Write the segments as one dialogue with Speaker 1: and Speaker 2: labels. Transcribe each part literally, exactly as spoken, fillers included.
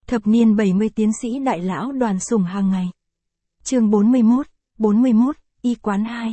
Speaker 1: Thập niên bảy mươi tiến sĩ đại lão Đoàn Sủng hàng ngày. Chương bốn mươi mốt, bốn mươi mốt, y quán hai.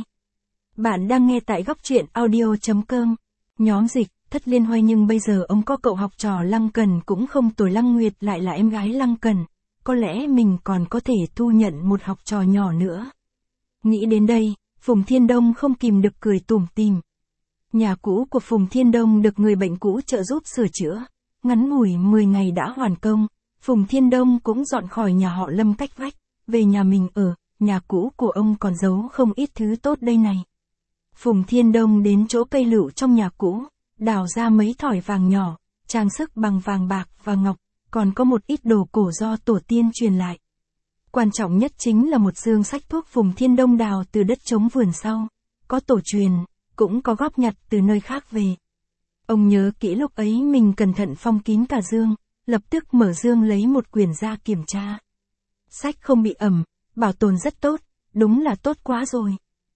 Speaker 1: Bạn đang nghe tại góc truyện audio.com. Nhóm dịch, thất liên hoay nhưng bây giờ ông có cậu học trò Lăng Cần cũng không tồi. Lăng Nguyệt lại là em gái Lăng Cần. Có lẽ mình còn có thể thu nhận một học trò nhỏ nữa. Nghĩ đến đây, Phùng Thiên Đông không kìm được cười tủm tỉm. Nhà cũ của Phùng Thiên Đông được người bệnh cũ trợ giúp sửa chữa. Ngắn ngủi mười ngày đã hoàn công. Phùng Thiên Đông cũng dọn khỏi nhà họ Lâm cách vách, về nhà mình ở. Nhà cũ của ông còn giấu không ít thứ tốt đây này. Phùng Thiên Đông đến chỗ cây lựu trong nhà cũ, đào ra mấy thỏi vàng nhỏ, trang sức bằng vàng bạc và ngọc, còn có một ít đồ cổ do tổ tiên truyền lại. Quan trọng nhất chính là một dương sách thuốc Phùng Thiên Đông đào từ đất trống vườn sau, có tổ truyền, cũng có góp nhặt từ nơi khác về. Ông nhớ kỹ lúc ấy mình cẩn thận phong kín cả dương, lập tức mở dương lấy một quyển ra kiểm tra. Sách không bị ẩm, bảo tồn rất tốt, đúng là tốt quá rồi.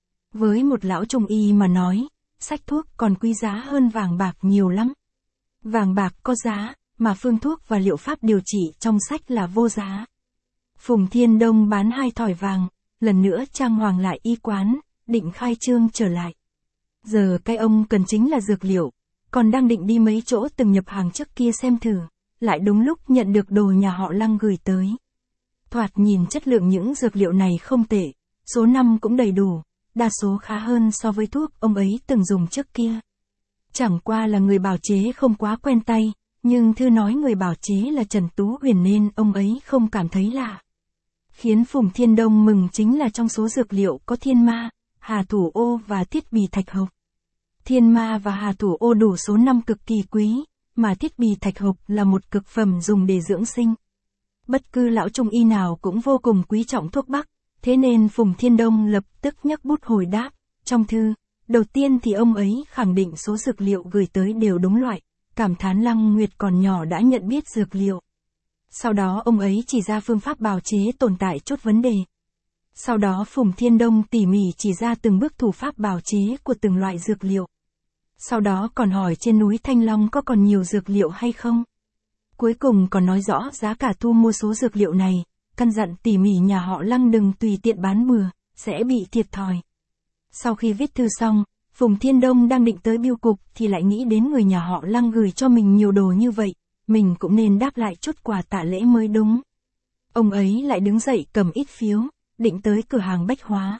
Speaker 1: Với một lão trung y mà nói, sách thuốc còn quý giá hơn vàng bạc nhiều lắm. Vàng bạc có giá, mà phương thuốc và liệu pháp điều trị trong sách là vô giá. Phùng Thiên Đông bán hai thỏi vàng, lần nữa trang hoàng lại y quán, định khai trương trở lại. Giờ cái ông cần chính là dược liệu, còn đang định đi mấy chỗ từng nhập hàng trước kia xem thử, lại đúng lúc nhận được đồ nhà họ Lăng gửi tới. Thoạt nhìn chất lượng những dược liệu này không tệ, số năm cũng đầy đủ, đa số khá hơn so với thuốc ông ấy từng dùng trước kia. Chẳng qua là người bào chế không quá quen tay, nhưng thư nói người bào chế là Trần Tú Huyền nên ông ấy không cảm thấy lạ. Khiến Phùng Thiên Đông mừng chính là trong số dược liệu có thiên ma, hà thủ ô và thiết bì thạch hộc. Thiên ma và hà thủ ô đủ số năm cực kỳ quý, mà thiết bì thạch hộc là một cực phẩm dùng để dưỡng sinh. Bất cứ lão trung y nào cũng vô cùng quý trọng thuốc bắc, thế nên Phùng Thiên Đông lập tức nhấc bút hồi đáp. Trong thư, đầu tiên thì ông ấy khẳng định số dược liệu gửi tới đều đúng loại, cảm thán Lăng Nguyệt còn nhỏ đã nhận biết dược liệu. Sau đó ông ấy chỉ ra phương pháp bào chế tồn tại chút vấn đề. Sau đó Phùng Thiên Đông tỉ mỉ chỉ ra từng bước thủ pháp bào chế của từng loại dược liệu. Sau đó còn hỏi trên núi Thanh Long có còn nhiều dược liệu hay không. Cuối cùng còn nói rõ giá cả thu mua số dược liệu này, căn dặn tỉ mỉ nhà họ Lăng đừng tùy tiện bán bừa, sẽ bị thiệt thòi. Sau khi viết thư xong, Phùng Thiên Đông đang định tới bưu cục thì lại nghĩ đến người nhà họ Lăng gửi cho mình nhiều đồ như vậy, mình cũng nên đáp lại chút quà tạ lễ mới đúng. Ông ấy lại đứng dậy cầm ít phiếu, định tới cửa hàng bách hóa.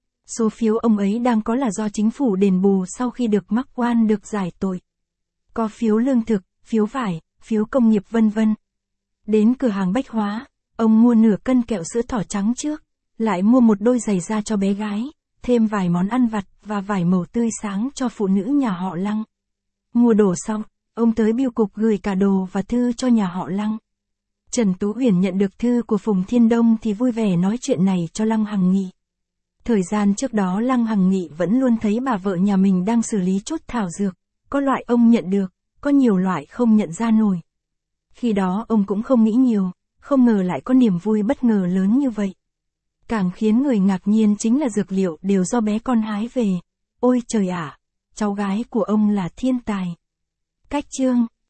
Speaker 1: Số phiếu ông ấy đang có là do chính phủ đền bù sau khi được mắc oan được giải tội. Có phiếu lương thực, phiếu vải, phiếu công nghiệp vân vân. Đến cửa hàng bách hóa, ông mua nửa cân kẹo sữa thỏ trắng trước, lại mua một đôi giày da cho bé gái, thêm vài món ăn vặt và vải màu tươi sáng cho phụ nữ nhà họ Lăng. Mua đồ xong, ông tới bưu cục gửi cả đồ và thư cho nhà họ Lăng. Trần Tú Huyền nhận được thư của Phùng Thiên Đông thì vui vẻ nói chuyện này cho Lăng Hằng Nghị. Thời gian trước đó Lăng Hằng Nghị vẫn luôn thấy bà vợ nhà mình đang xử lý chút thảo dược, có loại ông nhận được, có nhiều loại không nhận ra nổi. Khi đó ông cũng không nghĩ nhiều, không ngờ lại có niềm vui bất ngờ lớn như vậy. Càng khiến người ngạc nhiên chính là dược liệu đều do bé con hái về. Ôi trời ạ, cháu gái của ông là thiên tài. Cách chương